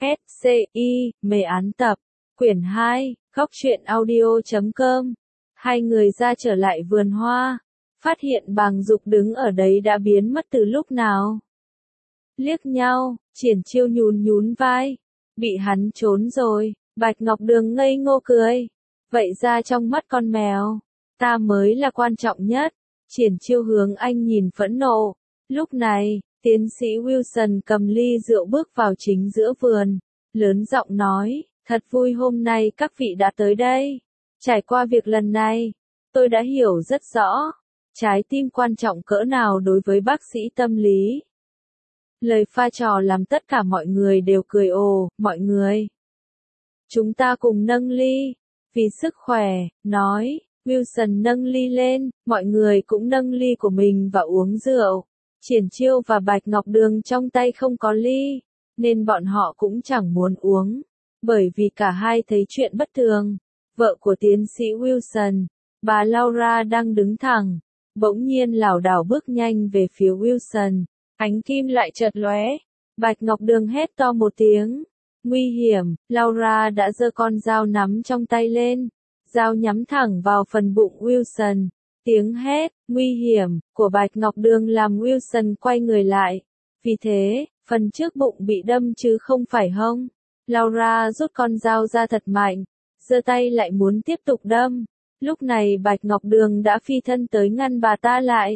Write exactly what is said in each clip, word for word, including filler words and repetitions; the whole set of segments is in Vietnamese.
ét xê i, mê án tập, quyển hai, góc truyện audio chấm com. Hai người ra trở lại vườn hoa, phát hiện Bàng Dục đứng ở đấy đã biến mất từ lúc nào. Liếc nhau, Triển Chiêu nhún nhún vai, bị hắn trốn rồi. Bạch Ngọc Đường ngây ngô cười, vậy ra trong mắt con mèo, ta mới là quan trọng nhất. Triển Chiêu hướng anh nhìn phẫn nộ. Lúc này, tiến sĩ Wilson cầm ly rượu bước vào chính giữa vườn, lớn giọng nói, thật vui hôm nay các vị đã tới đây. Trải qua việc lần này, tôi đã hiểu rất rõ, trái tim quan trọng cỡ nào đối với bác sĩ tâm lý. Lời pha trò làm tất cả mọi người đều cười ồ, mọi người. Chúng ta cùng nâng ly, vì sức khỏe, nói, Wilson nâng ly lên, mọi người cũng nâng ly của mình và uống rượu. Triển Chiêu và Bạch Ngọc Đường trong tay không có ly, nên bọn họ cũng chẳng muốn uống, bởi vì cả hai thấy chuyện bất thường. Vợ của tiến sĩ Wilson, bà Laura đang đứng thẳng, bỗng nhiên lảo đảo bước nhanh về phía Wilson, ánh kim lại chợt lóe. Bạch Ngọc Đường hét to một tiếng, nguy hiểm, Laura đã giơ con dao nắm trong tay lên, dao nhắm thẳng vào phần bụng Wilson. Tiếng hét, nguy hiểm, của Bạch Ngọc Đường làm Wilson quay người lại. Vì thế, phần trước bụng bị đâm chứ không phải hông. Laura rút con dao ra thật mạnh, giơ tay lại muốn tiếp tục đâm. Lúc này Bạch Ngọc Đường đã phi thân tới ngăn bà ta lại.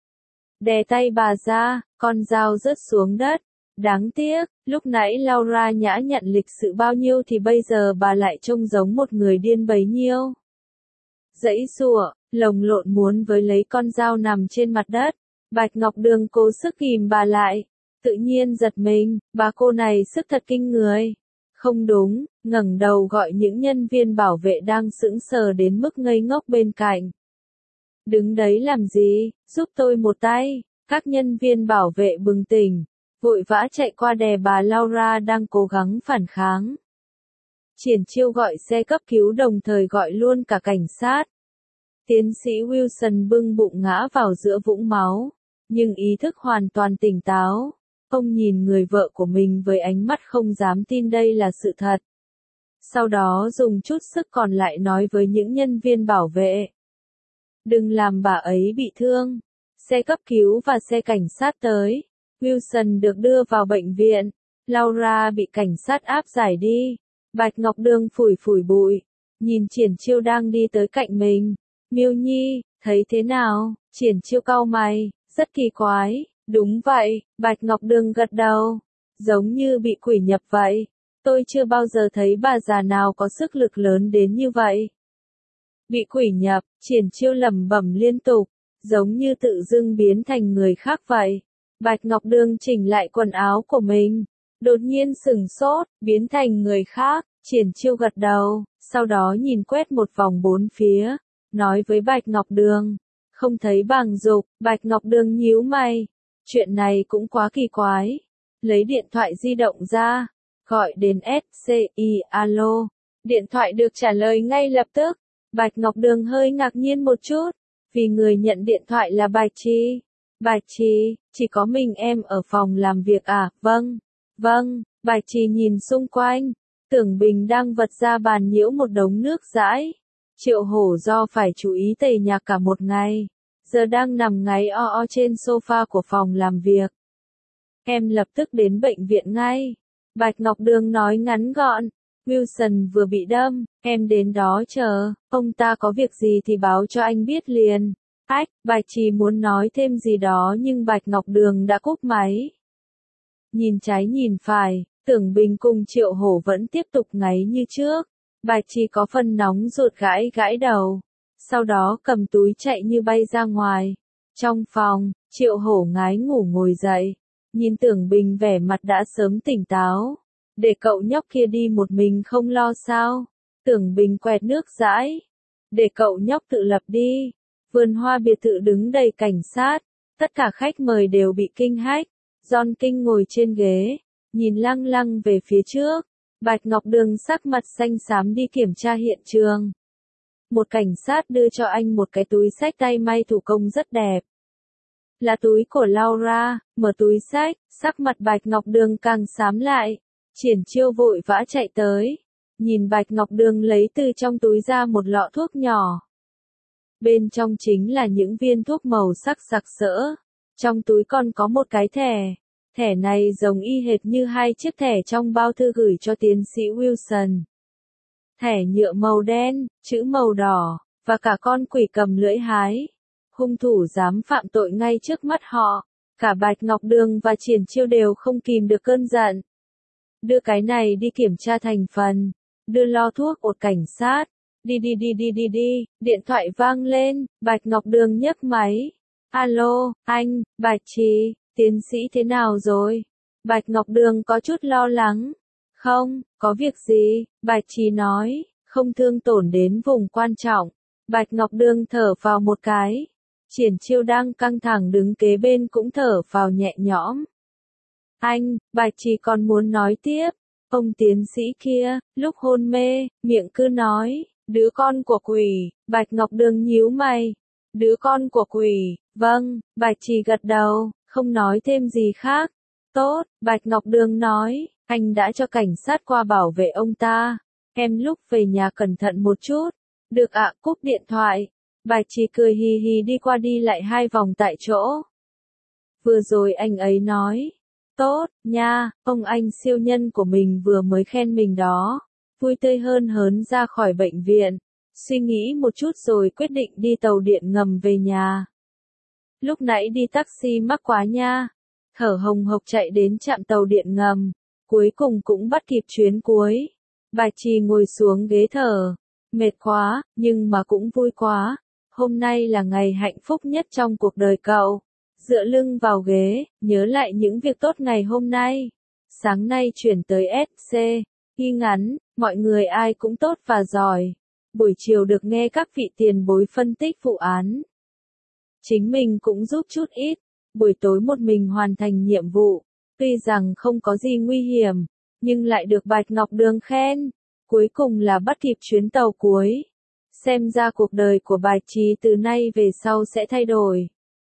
Đè tay bà ra, con dao rớt xuống đất. Đáng tiếc, lúc nãy Laura nhã nhặn lịch sự bao nhiêu thì bây giờ bà lại trông giống một người điên bấy nhiêu. Giãy giụa, lồng lộn muốn với lấy con dao nằm trên mặt đất. Bạch Ngọc Đường cố sức kìm bà lại. Tự nhiên giật mình, bà cô này sức thật kinh người. Không đúng, ngẩng đầu gọi những nhân viên bảo vệ đang sững sờ đến mức ngây ngốc bên cạnh. Đứng đấy làm gì, giúp tôi một tay. Các nhân viên bảo vệ bừng tỉnh, vội vã chạy qua đè bà Laura đang cố gắng phản kháng. Triển Chiêu gọi xe cấp cứu đồng thời gọi luôn cả cảnh sát. Tiến sĩ Wilson bưng bụng ngã vào giữa vũng máu, nhưng ý thức hoàn toàn tỉnh táo. Ông nhìn người vợ của mình với ánh mắt không dám tin đây là sự thật. Sau đó dùng chút sức còn lại nói với những nhân viên bảo vệ. Đừng làm bà ấy bị thương. Xe cấp cứu và xe cảnh sát tới. Wilson được đưa vào bệnh viện. Laura bị cảnh sát áp giải đi. Bạch Ngọc Đường phủi phủi bụi, nhìn Triển Chiêu đang đi tới cạnh mình. Miêu Nhi, thấy thế nào? Triển Chiêu cau mày, rất kỳ quái. Đúng vậy, Bạch Ngọc Đường gật đầu. Giống như bị quỷ nhập vậy. Tôi chưa bao giờ thấy bà già nào có sức lực lớn đến như vậy. Bị quỷ nhập, Triển Chiêu lẩm bẩm liên tục, giống như tự dưng biến thành người khác vậy. Bạch Ngọc Đường chỉnh lại quần áo của mình. Đột nhiên sửng sốt, biến thành người khác. Triển Chiêu gật đầu, sau đó nhìn quét một vòng bốn phía, nói với Bạch Ngọc Đường, không thấy Bàng Dục. Bạch Ngọc Đường nhíu mày, chuyện này cũng quá kỳ quái. Lấy điện thoại di động ra, gọi đến ét xê i, alo. Điện thoại được trả lời ngay lập tức. Bạch Ngọc Đường hơi ngạc nhiên một chút, vì người nhận điện thoại là Bạch Trì. Bạch Trì, chỉ có mình em ở phòng làm việc à? Vâng, vâng. Bạch Trì nhìn xung quanh. Tưởng Bình đang vật ra bàn nhiễu một đống nước dãi. Triệu Hổ do phải chú ý tề nhạc cả một ngày, giờ đang nằm ngáy o o trên sofa của phòng làm việc. Em lập tức đến bệnh viện ngay. Bạch Ngọc Đường nói ngắn gọn. Wilson vừa bị đâm, em đến đó chờ, ông ta có việc gì thì báo cho anh biết liền. Ách, Bạch Trì muốn nói thêm gì đó nhưng Bạch Ngọc Đường đã cúp máy. Nhìn trái nhìn phải. Tưởng Bình cùng Triệu Hổ vẫn tiếp tục ngáy như trước. Bạch Trì có phần nóng ruột gãi gãi đầu. Sau đó cầm túi chạy như bay ra ngoài. Trong phòng, Triệu Hổ ngái ngủ ngồi dậy. Nhìn Tưởng Bình vẻ mặt đã sớm tỉnh táo. Để cậu nhóc kia đi một mình không lo sao. Tưởng Bình quẹt nước dãi. Để cậu nhóc tự lập đi. Vườn hoa biệt thự đứng đầy cảnh sát. Tất cả khách mời đều bị kinh hách. John King ngồi trên ghế, nhìn lăng lăng về phía trước. Bạch Ngọc Đường sắc mặt xanh xám đi kiểm tra hiện trường. Một cảnh sát đưa cho anh một cái túi xách tay may thủ công rất đẹp. Là túi của Laura. Mở túi xách, sắc mặt Bạch Ngọc Đường càng xám lại. Triển Chiêu vội vã chạy tới, nhìn Bạch Ngọc Đường lấy từ trong túi ra một lọ thuốc nhỏ. Bên trong chính là những viên thuốc màu sắc sặc sỡ. Trong túi còn có một cái thẻ. Thẻ này giống y hệt như hai chiếc thẻ trong bao thư gửi cho tiến sĩ Wilson. Thẻ nhựa màu đen, chữ màu đỏ, và cả con quỷ cầm lưỡi hái. Hung thủ dám phạm tội ngay trước mắt họ. Cả Bạch Ngọc Đường và Triển Chiêu đều không kìm được cơn giận. Đưa cái này đi kiểm tra thành phần. Đưa lo thuốc ột cảnh sát. Đi đi đi đi đi đi. Điện thoại vang lên, Bạch Ngọc Đường nhấc máy. Alo, anh, Bạch Trì, tiến sĩ thế nào rồi? Bạch Ngọc Đường có chút lo lắng. Không, có việc gì, Bạch Trì nói, không thương tổn đến vùng quan trọng. Bạch Ngọc Đường thở vào một cái. Triển Chiêu đang căng thẳng đứng kế bên cũng thở vào nhẹ nhõm. Anh, Bạch Trì còn muốn nói tiếp. Ông tiến sĩ kia, lúc hôn mê, miệng cứ nói, đứa con của quỷ. Bạch Ngọc Đường nhíu mày. Đứa con của quỷ, vâng, Bạch Trì gật đầu, không nói thêm gì khác. Tốt, Bạch Ngọc Đường nói, anh đã cho cảnh sát qua bảo vệ ông ta. Em lúc về nhà cẩn thận một chút. Được ạ, cúp điện thoại. Bạch Trì cười hì hì đi qua đi lại hai vòng tại chỗ. Vừa rồi anh ấy nói, tốt, nha, ông anh siêu nhân của mình vừa mới khen mình đó. Vui tươi hơn hớn ra khỏi bệnh viện. Suy nghĩ một chút rồi quyết định đi tàu điện ngầm về nhà. Lúc nãy đi taxi mắc quá nha. Thở hồng hộc chạy đến trạm tàu điện ngầm. Cuối cùng cũng bắt kịp chuyến cuối. Bạch Trì ngồi xuống ghế thở. Mệt quá, nhưng mà cũng vui quá. Hôm nay là ngày hạnh phúc nhất trong cuộc đời cậu. Dựa lưng vào ghế, nhớ lại những việc tốt ngày hôm nay. Sáng nay chuyển tới ét xê. Ghi ngắn, mọi người ai cũng tốt và giỏi. Buổi chiều được nghe các vị tiền bối phân tích vụ án. Chính mình cũng giúp chút ít. Buổi tối một mình hoàn thành nhiệm vụ. Tuy rằng không có gì nguy hiểm, nhưng lại được Bạch Ngọc Đường khen. Cuối cùng là bắt kịp chuyến tàu cuối. Xem ra cuộc đời của Bạch Trì từ nay về sau sẽ thay đổi.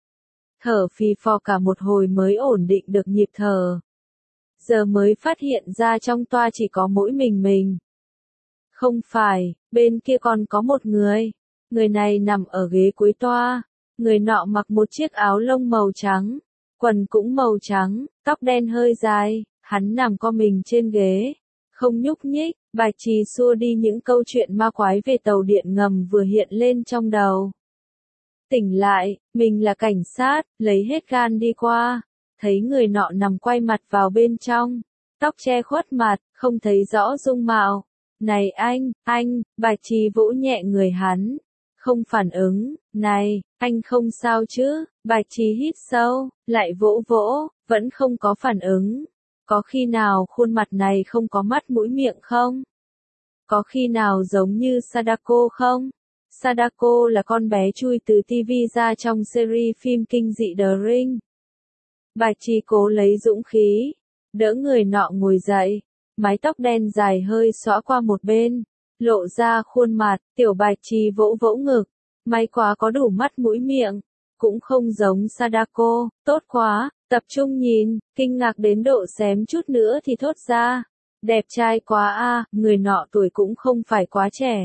Thở phì phò cả một hồi mới ổn định được nhịp thở. Giờ mới phát hiện ra trong toa chỉ có mỗi mình mình. Không phải, bên kia còn có một người. Người này nằm ở ghế cuối toa. Người nọ mặc một chiếc áo lông màu trắng. Quần cũng màu trắng, tóc đen hơi dài. Hắn nằm co mình trên ghế. Không nhúc nhích. Bạch Trì xua đi những câu chuyện ma quái về tàu điện ngầm vừa hiện lên trong đầu. Tỉnh lại, mình là cảnh sát, lấy hết gan đi qua. Thấy người nọ nằm quay mặt vào bên trong. Tóc che khuất mặt, không thấy rõ dung mạo. Này anh, anh, Bạch Trì vỗ nhẹ người hắn. Không phản ứng, này, anh không sao chứ? Bạch Trì hít sâu, lại vỗ vỗ, vẫn không có phản ứng. Có khi nào khuôn mặt này không có mắt mũi miệng không? Có khi nào giống như Sadako không? Sadako là con bé chui từ ti vi ra trong series phim kinh dị The Ring. Bạch Trì cố lấy dũng khí, đỡ người nọ ngồi dậy, mái tóc đen dài hơi xõa qua một bên, lộ ra khuôn mặt. Tiểu Bạch Trì vỗ vỗ ngực, may quá có đủ mắt mũi miệng, cũng không giống Sadako, tốt quá. Tập trung nhìn, kinh ngạc đến độ xém chút nữa thì thốt ra. Đẹp trai quá a, người nọ tuổi cũng không phải quá trẻ.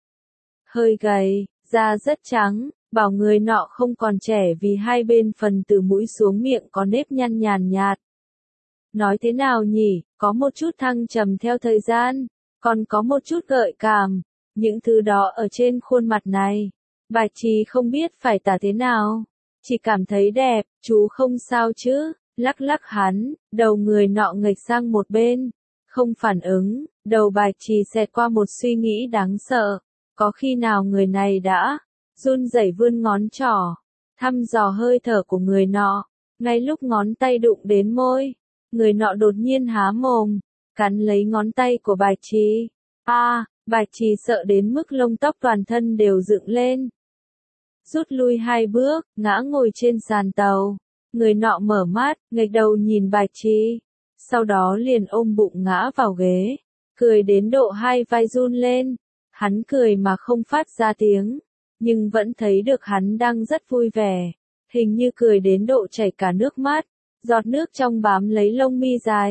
Hơi gầy, da rất trắng, bảo người nọ không còn trẻ vì hai bên phần từ mũi xuống miệng có nếp nhăn nhàn nhạt. Nói thế nào nhỉ, có một chút thăng trầm theo thời gian, còn có một chút gợi cảm. Những thứ đó ở trên khuôn mặt này. Bạch Trì không biết phải tả thế nào. Chỉ cảm thấy đẹp, chú không sao chứ, lắc lắc hắn, đầu người nọ nghệch sang một bên. Không phản ứng, đầu Bạch Trì xẹt qua một suy nghĩ đáng sợ. Có khi nào người này đã run rẩy vươn ngón trỏ, thăm dò hơi thở của người nọ. Ngay lúc ngón tay đụng đến môi, người nọ đột nhiên há mồm, cắn lấy ngón tay của Bạch Trì. A, à, Bạch Trì sợ đến mức lông tóc toàn thân đều dựng lên. Rút lui hai bước, ngã ngồi trên sàn tàu. Người nọ mở mắt, nghệch đầu nhìn Bạch Trì. Sau đó liền ôm bụng ngã vào ghế. Cười đến độ hai vai run lên. Hắn cười mà không phát ra tiếng. Nhưng vẫn thấy được hắn đang rất vui vẻ. Hình như cười đến độ chảy cả nước mắt. Giọt nước trong bám lấy lông mi dài.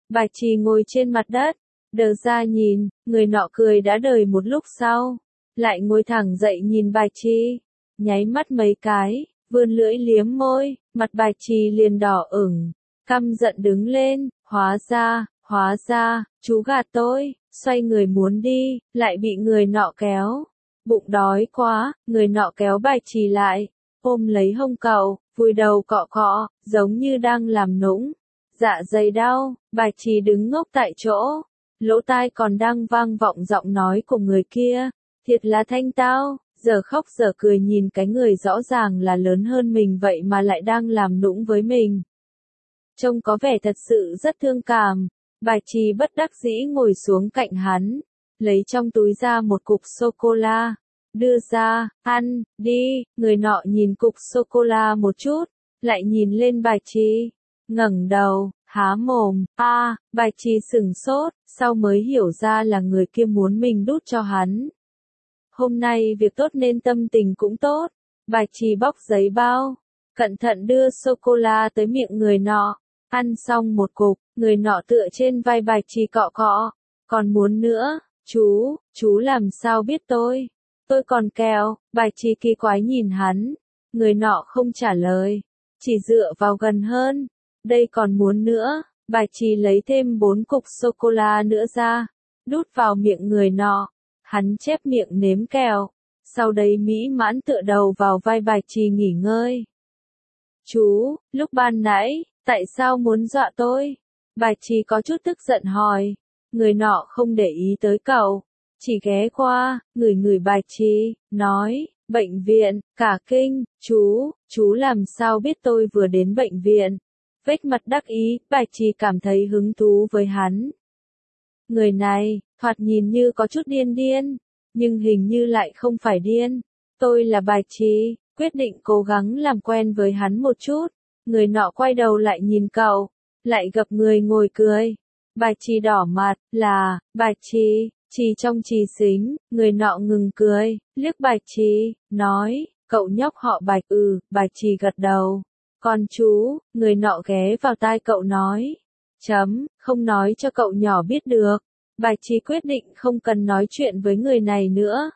Bạch Trì ngồi trên mặt đất, đờ ra nhìn, người nọ cười đã đời một lúc sau, lại ngồi thẳng dậy nhìn Bạch Trì, nháy mắt mấy cái, vươn lưỡi liếm môi, mặt Bạch Trì liền đỏ ửng, căm giận đứng lên, hóa ra, hóa ra, chú gạt tôi, xoay người muốn đi, lại bị người nọ kéo. Bụng đói quá, người nọ kéo Bạch Trì lại, ôm lấy hông cậu, vùi đầu cọ cọ, giống như đang làm nũng. Dạ dày đau, Bạch Trì đứng ngốc tại chỗ, lỗ tai còn đang vang vọng giọng nói của người kia, thiệt là thanh tao, giờ khóc giờ cười nhìn cái người rõ ràng là lớn hơn mình vậy mà lại đang làm nũng với mình. Trông có vẻ thật sự rất thương cảm, Bạch Trì bất đắc dĩ ngồi xuống cạnh hắn, lấy trong túi ra một cục sô-cô-la, đưa ra, ăn, đi, người nọ nhìn cục sô-cô-la một chút, lại nhìn lên Bạch Trì, ngẩng đầu, há mồm, a, à, Bạch Trì sửng sốt, sau mới hiểu ra là người kia muốn mình đút cho hắn. Hôm nay việc tốt nên tâm tình cũng tốt, Bạch Trì bóc giấy bao, cẩn thận đưa sô-cô-la tới miệng người nọ, ăn xong một cục, người nọ tựa trên vai Bạch Trì cọ cọ, còn muốn nữa, chú, chú làm sao biết tôi, tôi còn kẹo, Bạch Trì kỳ quái nhìn hắn, người nọ không trả lời, chỉ dựa vào gần hơn, đây còn muốn nữa, Bạch Trì lấy thêm bốn cục sô-cô-la nữa ra, đút vào miệng người nọ, hắn chép miệng nếm kẹo, sau đấy mỹ mãn tựa đầu vào vai Bạch Trì nghỉ ngơi. Chú, lúc ban nãy, tại sao muốn dọa tôi? Bạch Trì có chút tức giận hỏi, người nọ không để ý tới cậu, chỉ ghé qua, ngửi ngửi Bạch Trì, nói, bệnh viện, cả kinh, chú, chú làm sao biết tôi vừa đến bệnh viện? Vếch mặt đắc ý, Bạch Trì cảm thấy hứng thú với hắn. Người này, thoạt nhìn như có chút điên điên, nhưng hình như lại không phải điên. Tôi là Bạch Trì, quyết định cố gắng làm quen với hắn một chút. Người nọ quay đầu lại nhìn cậu, lại gặp người ngồi cười. Bạch Trì đỏ mặt, là, Bạch Trì, Trì trong Trì xính, người nọ ngừng cười, liếc Bạch Trì, nói, cậu nhóc họ Bạch, ừ, Bạch Trì gật đầu. Còn chú, người nọ ghé vào tai cậu nói, chấm, không nói cho cậu nhỏ biết được. Bạch Trì quyết định không cần nói chuyện với người này nữa.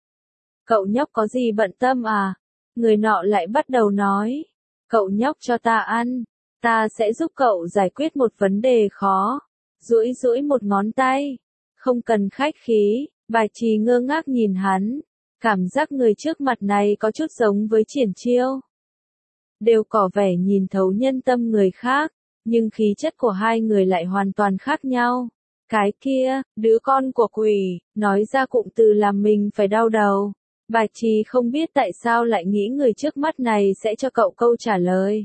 Cậu nhóc có gì bận tâm à? Người nọ lại bắt đầu nói, cậu nhóc cho ta ăn, ta sẽ giúp cậu giải quyết một vấn đề khó. Duỗi duỗi một ngón tay, không cần khách khí, Bạch Trì ngơ ngác nhìn hắn, cảm giác người trước mặt này có chút giống với Triển Chiêu. Đều có vẻ nhìn thấu nhân tâm người khác, nhưng khí chất của hai người lại hoàn toàn khác nhau. Cái kia, đứa con của quỷ, nói ra cụm từ làm mình phải đau đầu. Bạch Trì không biết tại sao lại nghĩ người trước mắt này sẽ cho cậu câu trả lời.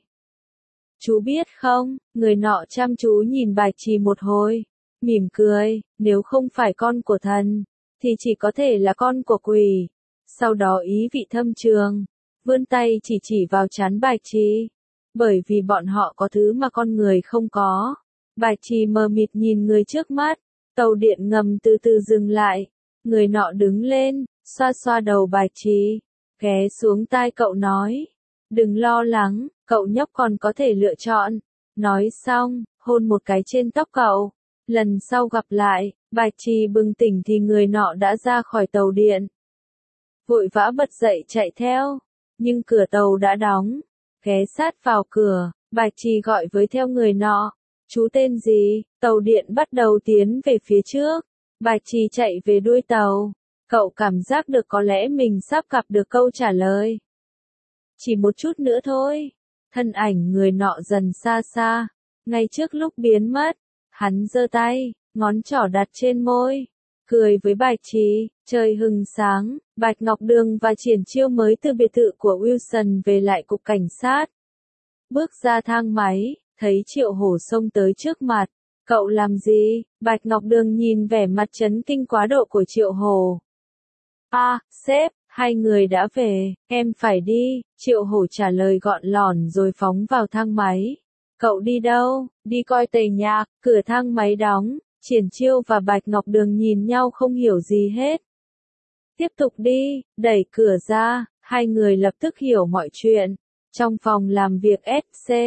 Chú biết không, người nọ chăm chú nhìn Bạch Trì một hồi, mỉm cười, nếu không phải con của thần, thì chỉ có thể là con của quỷ. Sau đó ý vị thâm trường, vươn tay chỉ chỉ vào trán Bạch Trì, bởi vì bọn họ có thứ mà con người không có. Bạch Trì mờ mịt nhìn người trước mắt, tàu điện ngầm từ từ dừng lại, người nọ đứng lên, xoa xoa đầu Bạch Trì, ghé xuống tai cậu nói, đừng lo lắng, cậu nhóc còn có thể lựa chọn. Nói xong, hôn một cái trên tóc cậu, lần sau gặp lại, Bạch Trì bừng tỉnh thì người nọ đã ra khỏi tàu điện. Vội vã bật dậy chạy theo, nhưng cửa tàu đã đóng, ghé sát vào cửa, Bạch Trì gọi với theo người nọ. Chú tên gì? Tàu điện bắt đầu tiến về phía trước. Bạch Trì chạy về đuôi tàu. Cậu cảm giác được có lẽ mình sắp gặp được câu trả lời. Chỉ một chút nữa thôi. Thân ảnh người nọ dần xa xa. Ngay trước lúc biến mất, hắn giơ tay, ngón trỏ đặt trên môi. Cười với Bạch Trì, trời hừng sáng, Bạch Ngọc Đường và Triển Chiêu mới từ biệt thự của Wilson về lại cục cảnh sát. Bước ra thang máy. Thấy Triệu Hổ xông tới trước mặt, cậu làm gì? Bạch Ngọc Đường nhìn vẻ mặt chấn kinh quá độ của Triệu Hổ. A, à, sếp, hai người đã về, em phải đi, Triệu Hổ trả lời gọn lỏn rồi phóng vào thang máy. Cậu đi đâu? Đi coi tề nhạc, cửa thang máy đóng, Triển Chiêu và Bạch Ngọc Đường nhìn nhau không hiểu gì hết. Tiếp tục đi, đẩy cửa ra, hai người lập tức hiểu mọi chuyện. Trong phòng làm việc ét xê,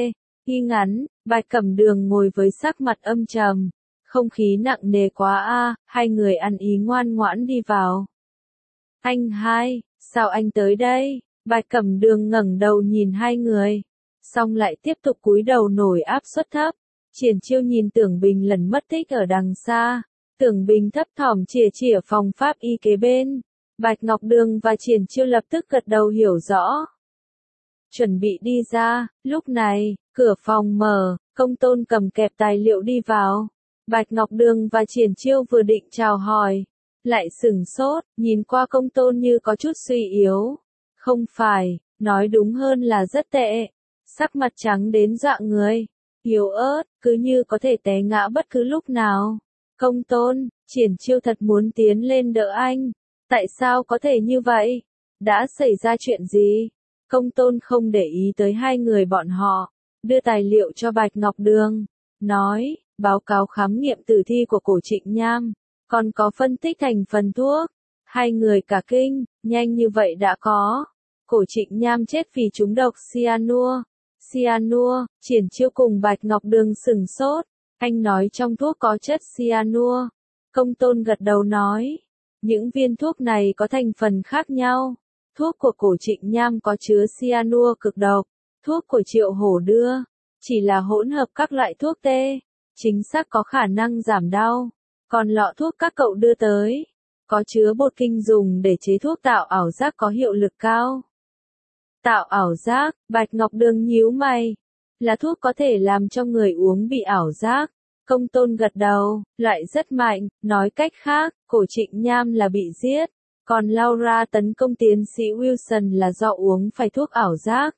Ghi ngắn, Bạch Cẩm Đường ngồi với sắc mặt âm trầm. Không khí nặng nề quá a, hai người ăn ý ngoan ngoãn đi vào. Anh hai, sao anh tới đây? Bạch Cẩm Đường ngẩng đầu nhìn hai người, xong lại tiếp tục cúi đầu nổi áp suất thấp. Triển Chiêu nhìn Tưởng Bình lần mất tích ở đằng xa. Tưởng Bình thấp thỏm chìa chìa phòng pháp y kế bên. Bạch Ngọc Đường và Triển Chiêu lập tức gật đầu hiểu rõ. Chuẩn bị đi ra, lúc này, cửa phòng mở, Công Tôn cầm kẹp tài liệu đi vào. Bạch Ngọc Đường và Triển Chiêu vừa định chào hỏi, lại sửng sốt, nhìn qua Công Tôn như có chút suy yếu. Không phải, nói đúng hơn là rất tệ. Sắc mặt trắng đến dọa người, yếu ớt, cứ như có thể té ngã bất cứ lúc nào. Công Tôn, Triển Chiêu thật muốn tiến lên đỡ anh. Tại sao có thể như vậy? Đã xảy ra chuyện gì? Công Tôn không để ý tới hai người bọn họ, đưa tài liệu cho Bạch Ngọc Đường, nói, báo cáo khám nghiệm tử thi của Cổ Trịnh Nham, còn có phân tích thành phần thuốc. Hai người cả kinh, nhanh như vậy đã có. Cổ Trịnh Nham chết vì trúng độc cyanua. Cyanua, Triển Chiêu cùng Bạch Ngọc Đường sửng sốt. Anh nói trong thuốc có chất cyanua. Công Tôn gật đầu nói, những viên thuốc này có thành phần khác nhau. Thuốc của Cổ Trịnh Nham có chứa cyanua cực độc. Thuốc của Triệu Hổ đưa, chỉ là hỗn hợp các loại thuốc tê, chính xác có khả năng giảm đau. Còn lọ thuốc các cậu đưa tới, có chứa bột kinh dùng để chế thuốc tạo ảo giác có hiệu lực cao. Tạo ảo giác, Bạch Ngọc Đường nhíu mày. Là thuốc có thể làm cho người uống bị ảo giác. Công Tôn gật đầu, loại rất mạnh, nói cách khác, Cổ Trịnh Nham là bị giết. Còn Laura tấn công tiến sĩ Wilson là do uống phải thuốc ảo giác.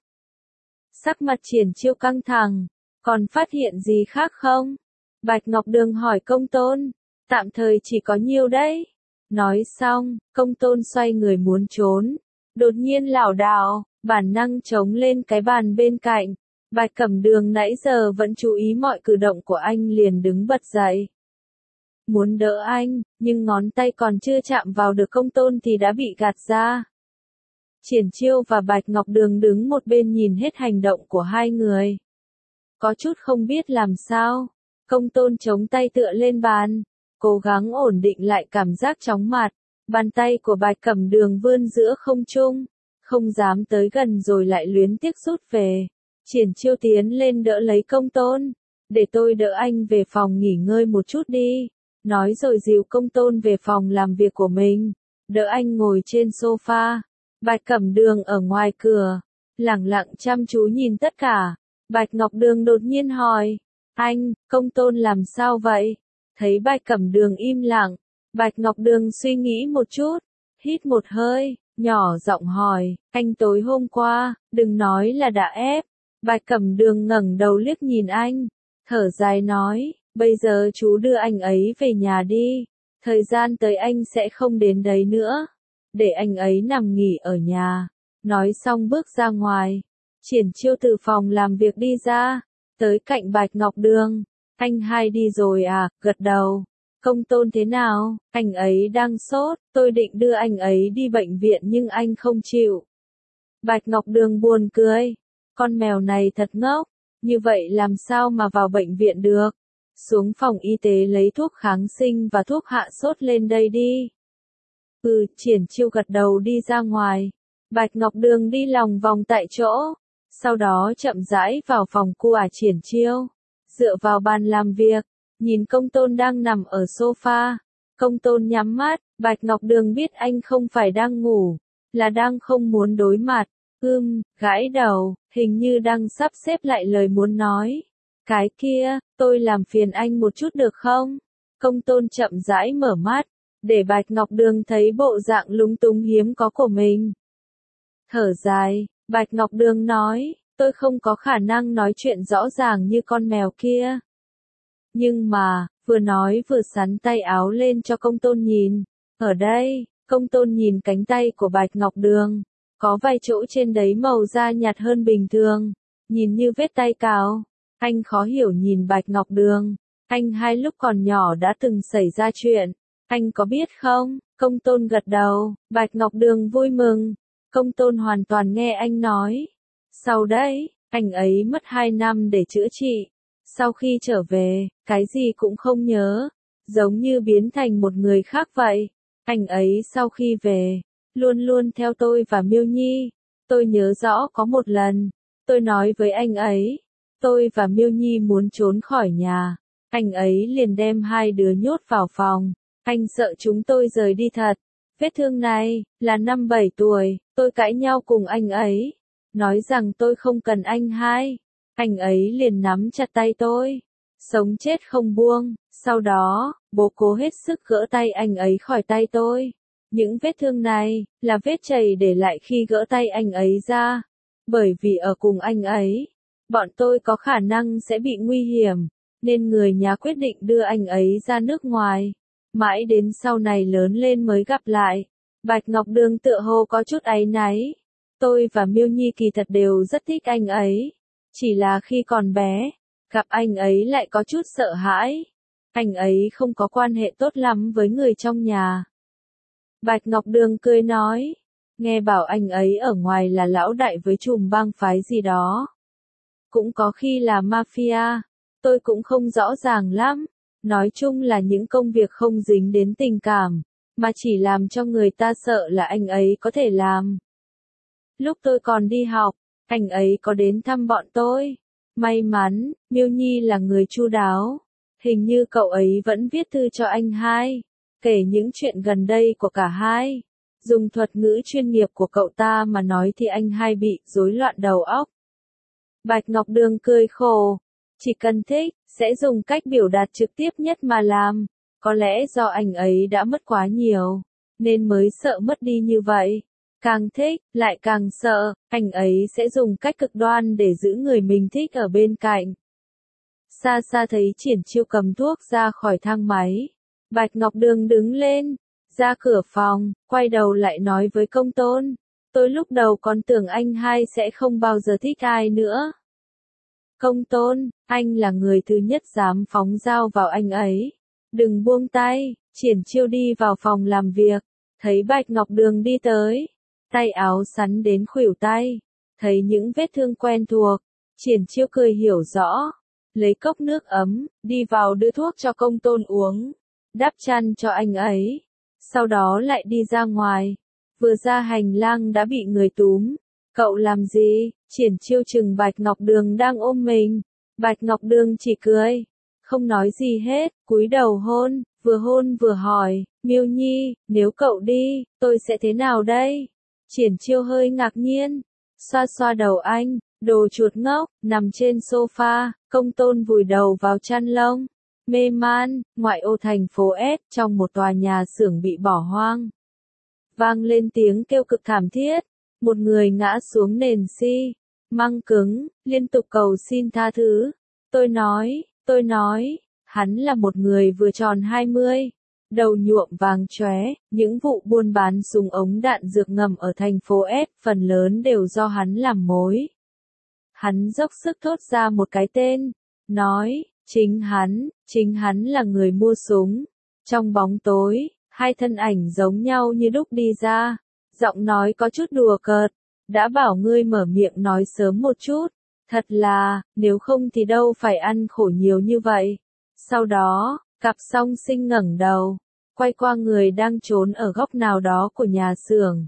Sắc mặt Triển Chiêu căng thẳng, còn phát hiện gì khác không? Bạch Ngọc Đường hỏi Công Tôn, tạm thời chỉ có nhiêu đấy. Nói xong, Công Tôn xoay người muốn trốn, đột nhiên lảo đảo, bản năng chống lên cái bàn bên cạnh. Bạch Cẩm Đường nãy giờ vẫn chú ý mọi cử động của anh liền đứng bật dậy. Muốn đỡ anh, nhưng ngón tay còn chưa chạm vào được Công Tôn thì đã bị gạt ra. Triển Chiêu và Bạch Ngọc Đường đứng một bên nhìn hết hành động của hai người. Có chút không biết làm sao. Công Tôn chống tay tựa lên bàn, cố gắng ổn định lại cảm giác chóng mặt. Bàn tay của Bạch Cẩm Đường vươn giữa không trung, không dám tới gần rồi lại luyến tiếc rút về. Triển Chiêu tiến lên đỡ lấy Công Tôn. Để tôi đỡ anh về phòng nghỉ ngơi một chút đi. Nói rồi dìu Công Tôn về phòng làm việc của mình. Đỡ anh ngồi trên sofa. Bạch Cẩm Đường ở ngoài cửa, lẳng lặng chăm chú nhìn tất cả. Bạch Ngọc Đường đột nhiên hỏi, anh, Công Tôn làm sao vậy? Thấy Bạch Cẩm Đường im lặng, Bạch Ngọc Đường suy nghĩ một chút, hít một hơi, nhỏ giọng hỏi, anh tối hôm qua, đừng nói là đã ép. Bạch Cẩm Đường ngẩng đầu liếc nhìn anh, thở dài nói, bây giờ chú đưa anh ấy về nhà đi, thời gian tới anh sẽ không đến đấy nữa. Để anh ấy nằm nghỉ ở nhà. Nói xong bước ra ngoài. Triển Chiêu từ phòng làm việc đi ra, tới cạnh Bạch Ngọc Đường. Anh hai đi rồi à? Gật đầu. Công Tôn thế nào? Anh ấy đang sốt, tôi định đưa anh ấy đi bệnh viện nhưng anh không chịu. Bạch Ngọc Đường buồn cười. Con mèo này thật ngốc, như vậy làm sao mà vào bệnh viện được? Xuống phòng y tế lấy thuốc kháng sinh và thuốc hạ sốt lên đây đi. Ừ, Triển Chiêu gật đầu đi ra ngoài. Bạch Ngọc Đường đi lòng vòng tại chỗ, sau đó chậm rãi vào phòng của Triển Chiêu, dựa vào bàn làm việc, nhìn Công Tôn đang nằm ở sofa. Công Tôn nhắm mắt, Bạch Ngọc Đường biết anh không phải đang ngủ, là đang không muốn đối mặt. Ưm, gãi đầu, hình như đang sắp xếp lại lời muốn nói. Cái kia, tôi làm phiền anh một chút được không? Công Tôn chậm rãi mở mắt, để Bạch Ngọc Đường thấy bộ dạng lúng túng hiếm có của mình. Thở dài, Bạch Ngọc Đường nói, tôi không có khả năng nói chuyện rõ ràng như con mèo kia. Nhưng mà, vừa nói vừa sắn tay áo lên cho Công Tôn nhìn. Ở đây, Công Tôn nhìn cánh tay của Bạch Ngọc Đường, có vài chỗ trên đấy màu da nhạt hơn bình thường, nhìn như vết tay cào. Anh khó hiểu nhìn Bạch Ngọc Đường, anh hai lúc còn nhỏ đã từng xảy ra chuyện. Anh có biết không? Công Tôn gật đầu, Bạch Ngọc Đường vui mừng. Công Tôn hoàn toàn nghe anh nói. Sau đấy, Anh ấy mất hai năm để chữa trị. Sau khi trở về, cái gì cũng không nhớ, giống như biến thành một người khác vậy. Anh ấy sau khi về, luôn luôn theo tôi và Miêu Nhi. Tôi nhớ rõ có một lần, tôi nói với anh ấy, tôi và Miêu Nhi muốn trốn khỏi nhà. Anh ấy liền đem hai đứa nhốt vào phòng. Anh sợ chúng tôi rời đi thật. Vết thương này, là năm bảy tuổi, tôi cãi nhau cùng anh ấy. Nói rằng tôi không cần anh hai. Anh ấy liền nắm chặt tay tôi. Sống chết không buông. Sau đó, bố cố hết sức gỡ tay anh ấy khỏi tay tôi. Những vết thương này, là vết chảy để lại khi gỡ tay anh ấy ra. Bởi vì ở cùng anh ấy, bọn tôi có khả năng sẽ bị nguy hiểm, nên người nhà quyết định đưa anh ấy ra nước ngoài. Mãi đến sau này lớn lên mới gặp lại. Bạch Ngọc Đường tựa hồ có chút áy náy. Tôi và Miêu Nhi kỳ thật đều rất thích anh ấy. Chỉ là khi còn bé, gặp anh ấy lại có chút sợ hãi. Anh ấy không có quan hệ tốt lắm với người trong nhà. Bạch Ngọc Đường cười nói. Nghe bảo anh ấy ở ngoài là lão đại với chùm bang phái gì đó. Cũng có khi là mafia. Tôi cũng không rõ ràng lắm. Nói chung là những công việc không dính đến tình cảm, mà chỉ làm cho người ta sợ là anh ấy có thể làm. Lúc tôi còn đi học, anh ấy có đến thăm bọn tôi. May mắn, Miêu Nhi là người chu đáo. Hình như cậu ấy vẫn viết thư cho anh hai, kể những chuyện gần đây của cả hai. Dùng thuật ngữ chuyên nghiệp của cậu ta mà nói thì anh hai bị rối loạn đầu óc. Bạch Ngọc Đường cười khổ. Chỉ cần thích, sẽ dùng cách biểu đạt trực tiếp nhất mà làm. Có lẽ do anh ấy đã mất quá nhiều, nên mới sợ mất đi như vậy. Càng thích, lại càng sợ, anh ấy sẽ dùng cách cực đoan để giữ người mình thích ở bên cạnh. Xa xa thấy Triển Chiêu cầm thuốc ra khỏi thang máy. Bạch Ngọc Đường đứng lên, ra cửa phòng, quay đầu lại nói với Công Tôn. Tôi lúc đầu còn tưởng anh hai sẽ không bao giờ thích ai nữa. Công Tôn, anh là người thứ nhất dám phóng dao vào anh ấy. Đừng buông tay. Triển Chiêu đi vào phòng làm việc, thấy Bạch Ngọc Đường đi tới, tay áo sắn đến khuỷu tay, thấy những vết thương quen thuộc, Triển Chiêu cười hiểu rõ, lấy cốc nước ấm, đi vào đưa thuốc cho Công Tôn uống, đắp chăn cho anh ấy, sau đó lại đi ra ngoài, vừa ra hành lang đã bị người túm. Cậu làm gì? Triển Chiêu chừng Bạch Ngọc Đường đang ôm mình. Bạch Ngọc Đường chỉ cười, không nói gì hết, cúi đầu hôn, vừa hôn vừa hỏi, Miêu Nhi, nếu cậu đi, tôi sẽ thế nào đây? Triển Chiêu hơi ngạc nhiên, xoa xoa đầu anh, đồ chuột ngốc, nằm trên sofa, Công Tôn vùi đầu vào chăn lông, mê man, ngoại ô thành phố S, trong một tòa nhà xưởng bị bỏ hoang. Vang lên tiếng kêu cực thảm thiết. Một người ngã xuống nền xi măng cứng, liên tục cầu xin tha thứ. Tôi nói, tôi nói, hắn là một người vừa tròn hai mươi, đầu nhuộm vàng chóe, những vụ buôn bán súng ống đạn dược ngầm ở thành phố S phần lớn đều do hắn làm mối. Hắn dốc sức thốt ra một cái tên, nói, chính hắn, chính hắn là người mua súng. Trong bóng tối, hai thân ảnh giống nhau như đúc đi ra. Giọng nói có chút đùa cợt, đã bảo ngươi mở miệng nói sớm một chút, thật là, nếu không thì đâu phải ăn khổ nhiều như vậy. Sau đó, cặp song sinh ngẩng đầu, quay qua người đang trốn ở góc nào đó của nhà xưởng.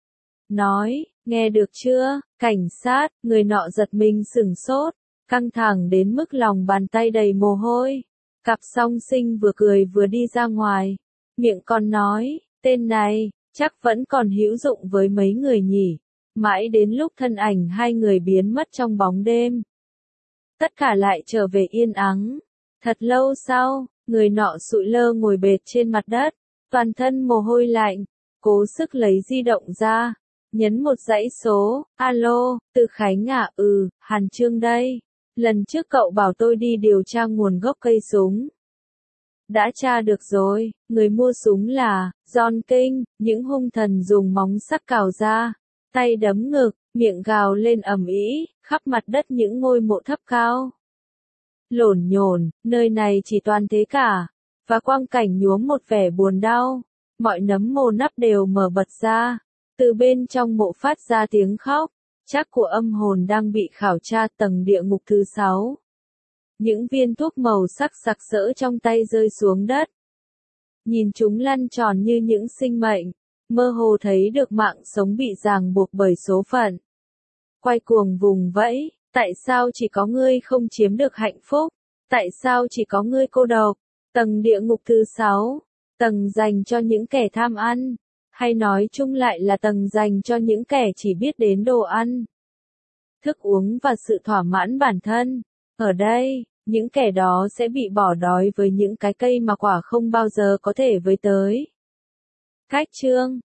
Nói, nghe được chưa, cảnh sát, người nọ giật mình sửng sốt, căng thẳng đến mức lòng bàn tay đầy mồ hôi. Cặp song sinh vừa cười vừa đi ra ngoài, miệng còn nói, tên này, chắc vẫn còn hữu dụng với mấy người nhỉ. Mãi đến lúc thân ảnh hai người biến mất trong bóng đêm. Tất cả lại trở về yên ắng. Thật lâu sau, người nọ sụi lơ ngồi bệt trên mặt đất, toàn thân mồ hôi lạnh, cố sức lấy di động ra, nhấn một dãy số, alo, Từ Khánh à, ừ, Hàn Trương đây. Lần trước cậu bảo tôi đi điều tra nguồn gốc cây súng. Đã tra được rồi, người mua súng là John King, những hung thần dùng móng sắc cào ra, tay đấm ngực, miệng gào lên ầm ĩ, khắp mặt đất những ngôi mộ thấp cao. Lổn nhổn, nơi này chỉ toàn thế cả, và quang cảnh nhuốm một vẻ buồn đau, mọi nấm mồ nắp đều mở bật ra, từ bên trong mộ phát ra tiếng khóc, chắc của âm hồn đang bị khảo tra tầng địa ngục thứ sáu. Những viên thuốc màu sắc sặc sỡ trong tay rơi xuống đất. Nhìn chúng lăn tròn như những sinh mệnh, mơ hồ thấy được mạng sống bị ràng buộc bởi số phận. Quay cuồng vùng vẫy, tại sao chỉ có ngươi không chiếm được hạnh phúc? Tại sao chỉ có ngươi cô độc? Tầng địa ngục thứ sáu, tầng dành cho những kẻ tham ăn, hay nói chung lại là tầng dành cho những kẻ chỉ biết đến đồ ăn, thức uống và sự thỏa mãn bản thân. Ở đây, những kẻ đó sẽ bị bỏ đói với những cái cây mà quả không bao giờ có thể với tới. Cách chương